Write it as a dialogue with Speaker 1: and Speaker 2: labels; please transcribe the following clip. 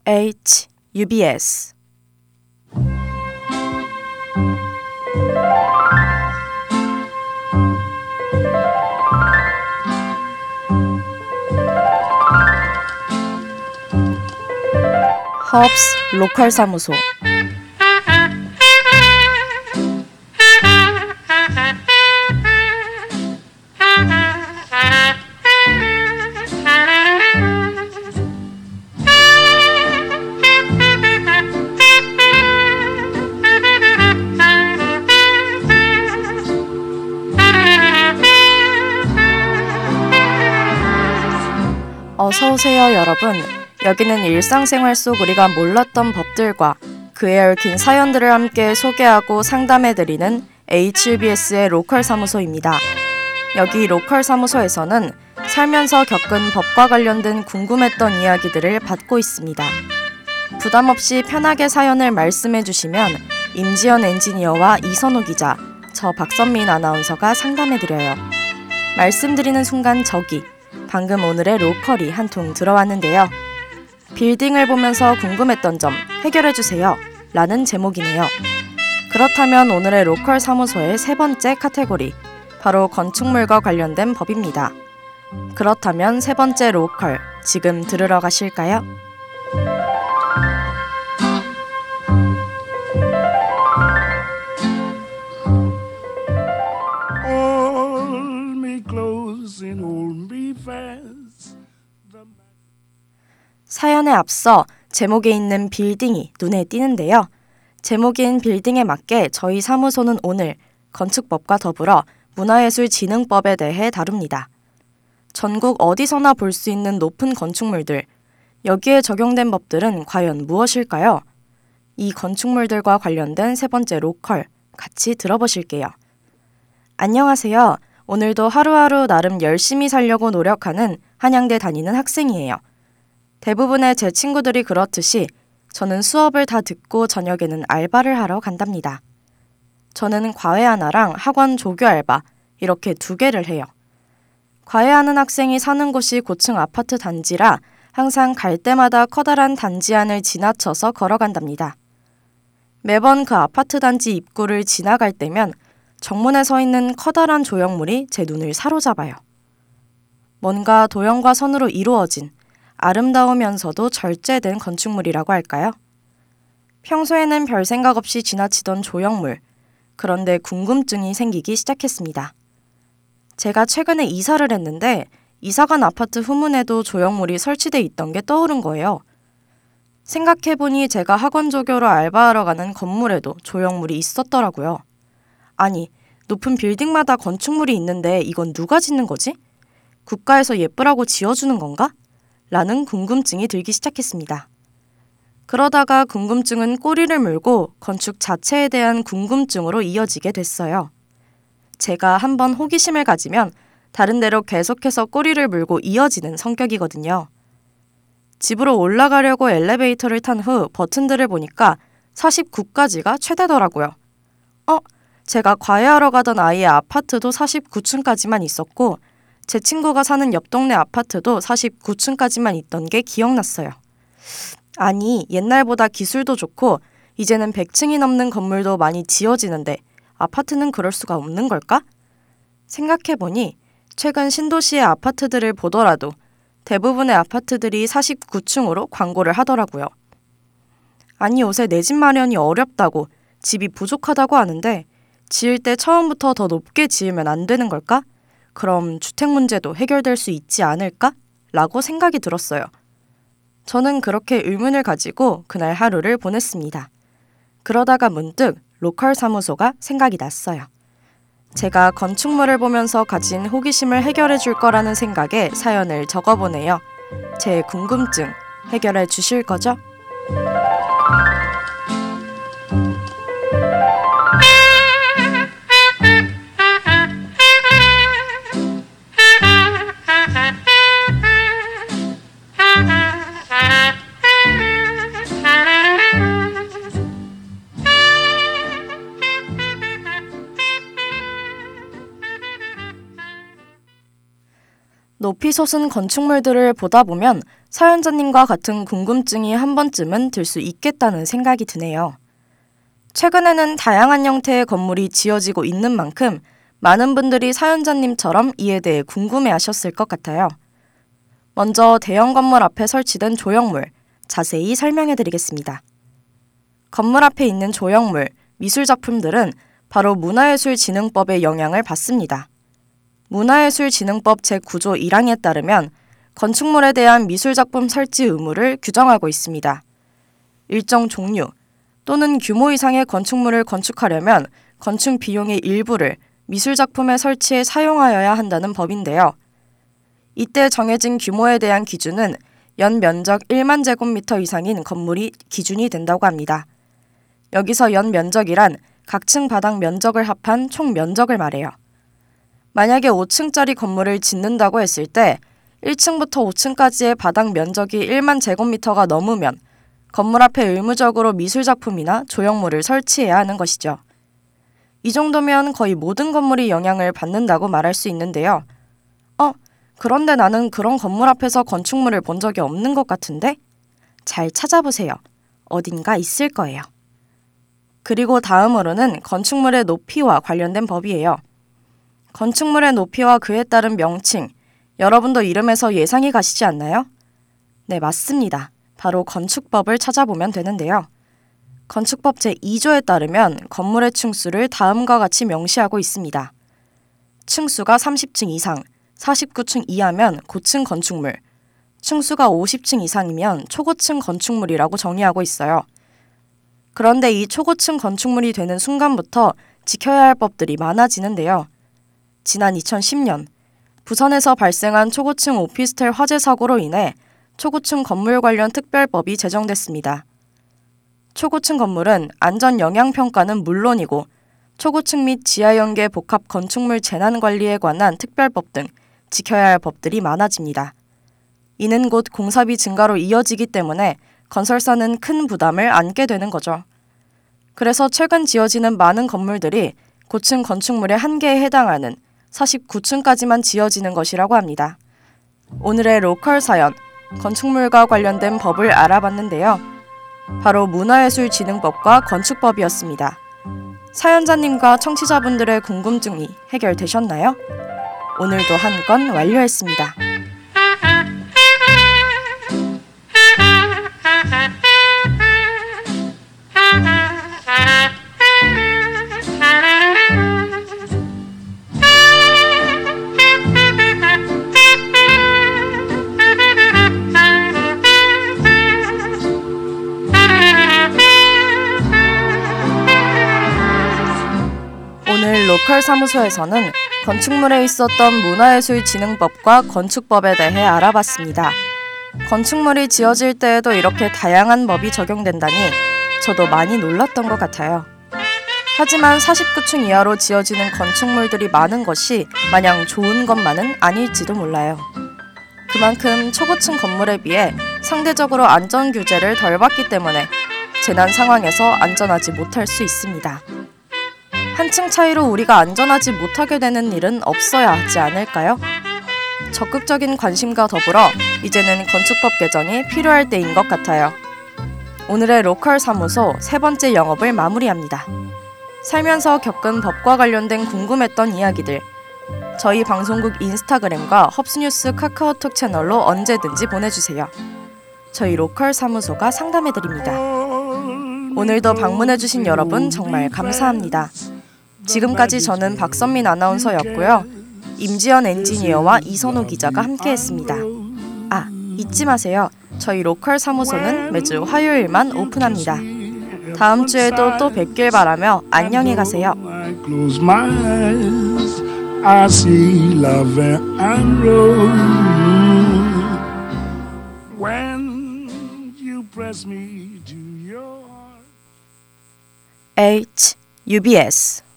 Speaker 1: UBS 허브스 로컬 사무소. 어서오세요, 여러분. 여기는 일상생활 속 우리가 몰랐던 법들과 그에 얽힌 사연들을 함께 소개하고 상담해드리는 HUBS의 로컬 사무소입니다. 여기 로컬 사무소에서는 살면서 겪은 법과 관련된 궁금했던 이야기들을 받고 있습니다. 부담 없이 편하게 사연을 말씀해주시면 임지연 엔지니어와 이선우 기자, 저 박선민 아나운서가 상담해드려요. 말씀드리는 순간 방금 오늘의 로컬이 한 통 들어왔는데요. 빌딩을 보면서 궁금했던 점 해결해주세요 라는 제목이네요. 그렇다면 오늘의 로컬 사무소의 세 번째 카테고리, 바로 건축물과 관련된 법입니다. 그렇다면 세 번째 로컬, 지금 들으러 가실까요? 사연에 앞서 제목에 있는 빌딩이 눈에 띄는데요. 제목인 빌딩에 맞게 저희 사무소는 오늘 건축법과 더불어 문화예술진흥법에 대해 다룹니다. 전국 어디서나 볼 수 있는 높은 건축물들, 여기에 적용된 법들은 과연 무엇일까요? 이 건축물들과 관련된 세 번째 로컬, 같이 들어보실게요. 안녕하세요. 오늘도 하루하루 나름 열심히 살려고 노력하는 한양대 다니는 학생이에요. 대부분의 제 친구들이 그렇듯이 저는 수업을 다 듣고 저녁에는 알바를 하러 간답니다. 저는 과외 하나랑 학원 조교 알바, 이렇게 2개를 해요. 과외하는 학생이 사는 곳이 고층 아파트 단지라 항상 갈 때마다 커다란 단지 안을 지나쳐서 걸어간답니다. 매번 그 아파트 단지 입구를 지나갈 때면 정문에 서 있는 커다란 조형물이 제 눈을 사로잡아요. 뭔가 도형과 선으로 이루어진 아름다우면서도 절제된 건축물이라고 할까요? 평소에는 별 생각 없이 지나치던 조형물, 그런데 궁금증이 생기기 시작했습니다. 제가 최근에 이사를 했는데 이사간 아파트 후문에도 조형물이 설치돼 있던 게 떠오른 거예요. 생각해보니 제가 학원 조교로 알바하러 가는 건물에도 조형물이 있었더라고요. 아니, 높은 빌딩마다 건축물이 있는데 이건 누가 짓는 거지? 국가에서 예쁘라고 지어주는 건가? 라는 궁금증이 들기 시작했습니다. 그러다가 궁금증은 꼬리를 물고 건축 자체에 대한 궁금증으로 이어지게 됐어요. 제가 한번 호기심을 가지면 다른 데로 계속해서 꼬리를 물고 이어지는 성격이거든요. 집으로 올라가려고 엘리베이터를 탄 후 버튼들을 보니까 49까지가 최대더라고요. 제가 과외하러 가던 아이의 아파트도 49층까지만 있었고 제 친구가 사는 옆 동네 아파트도 49층까지만 있던 게 기억났어요. 아니, 옛날보다 기술도 좋고 이제는 100층이 넘는 건물도 많이 지어지는데 아파트는 그럴 수가 없는 걸까? 생각해보니 최근 신도시의 아파트들을 보더라도 대부분의 아파트들이 49층으로 광고를 하더라고요. 아니, 요새 내 집 마련이 어렵다고, 집이 부족하다고 하는데 지을 때 처음부터 더 높게 지으면 안 되는 걸까? 그럼 주택 문제도 해결될 수 있지 않을까? 라고 생각이 들었어요. 저는 그렇게 의문을 가지고 그날 하루를 보냈습니다. 그러다가 문득 로컬 사무소가 생각이 났어요. 제가 건축물을 보면서 가진 호기심을 해결해 줄 거라는 생각에 사연을 적어보네요. 제 궁금증 해결해 주실 거죠? 높이 솟은 건축물들을 보다 보면 사연자님과 같은 궁금증이 한 번쯤은 들 수 있겠다는 생각이 드네요. 최근에는 다양한 형태의 건물이 지어지고 있는 만큼 많은 분들이 사연자님처럼 이에 대해 궁금해하셨을 것 같아요. 먼저 대형 건물 앞에 설치된 조형물, 자세히 설명해드리겠습니다. 건물 앞에 있는 조형물, 미술작품들은 바로 문화예술진흥법의 영향을 받습니다. 문화예술진흥법 제9조 1항에 따르면 건축물에 대한 미술작품 설치 의무를 규정하고 있습니다. 일정 종류 또는 규모 이상의 건축물을 건축하려면 건축 비용의 일부를 미술작품의 설치에 사용하여야 한다는 법인데요. 이때 정해진 규모에 대한 기준은 연 면적 1만 제곱미터 이상인 건물이 기준이 된다고 합니다. 여기서 연 면적이란 각 층 바닥 면적을 합한 총 면적을 말해요. 만약에 5층짜리 건물을 짓는다고 했을 때 1층부터 5층까지의 바닥 면적이 1만 제곱미터가 넘으면 건물 앞에 의무적으로 미술작품이나 조형물을 설치해야 하는 것이죠. 이 정도면 거의 모든 건물이 영향을 받는다고 말할 수 있는데요. 그런데 나는 그런 건물 앞에서 건축물을 본 적이 없는 것 같은데? 잘 찾아보세요. 어딘가 있을 거예요. 그리고 다음으로는 건축물의 높이와 관련된 법이에요. 건축물의 높이와 그에 따른 명칭, 여러분도 이름에서 예상이 가시지 않나요? 네, 맞습니다. 바로 건축법을 찾아보면 되는데요. 건축법 제2조에 따르면 건물의 층수를 다음과 같이 명시하고 있습니다. 층수가 30층 이상, 49층 이하면 고층 건축물, 층수가 50층 이상이면 초고층 건축물이라고 정의하고 있어요. 그런데 이 초고층 건축물이 되는 순간부터 지켜야 할 법들이 많아지는데요. 지난 2010년 부산에서 발생한 초고층 오피스텔 화재 사고로 인해 초고층 건물 관련 특별법이 제정됐습니다. 초고층 건물은 안전 영향 평가는 물론이고 초고층 및 지하연계 복합 건축물 재난 관리에 관한 특별법 등 지켜야 할 법들이 많아집니다. 이는 곧 공사비 증가로 이어지기 때문에 건설사는 큰 부담을 안게 되는 거죠. 그래서 최근 지어지는 많은 건물들이 고층 건축물의 한계에 해당하는 49층까지만 지어지는 것이라고 합니다. 오늘의 로컬 사연, 건축물과 관련된 법을 알아봤는데요. 바로 문화예술진흥법과 건축법이었습니다. 사연자님과 청취자분들의 궁금증이 해결되셨나요? 오늘도 한 건 완료했습니다. 오늘 로컬 사무소에서는 건축물에 있었던 문화예술진흥법과 건축법에 대해 알아봤습니다. 건축물이 지어질 때에도 이렇게 다양한 법이 적용된다니 저도 많이 놀랐던 것 같아요. 하지만 49층 이하로 지어지는 건축물들이 많은 것이 마냥 좋은 것만은 아닐지도 몰라요. 그만큼 초고층 건물에 비해 상대적으로 안전 규제를 덜 받기 때문에 재난 상황에서 안전하지 못할 수 있습니다. 한층 차이로 우리가 안전하지 못하게 되는 일은 없어야 하지 않을까요? 적극적인 관심과 더불어 이제는 건축법 개정이 필요할 때인 것 같아요. 오늘의 로컬 사무소 세 번째 영업을 마무리합니다. 살면서 겪은 법과 관련된 궁금했던 이야기들, 저희 방송국 인스타그램과 헙스뉴스 카카오톡 채널로 언제든지 보내주세요. 저희 로컬 사무소가 상담해드립니다. 오늘도 방문해주신 여러분 정말 감사합니다. 지금까지 저는 박선민 아나운서였고요. 임지연 엔지니어와 이선호 기자가 함께했습니다. 잊지 마세요. 저희 로컬 사무소는 매주 화요일만 오픈합니다. 다음 주에도 또 뵙길 바라며 안녕히 가세요. UBS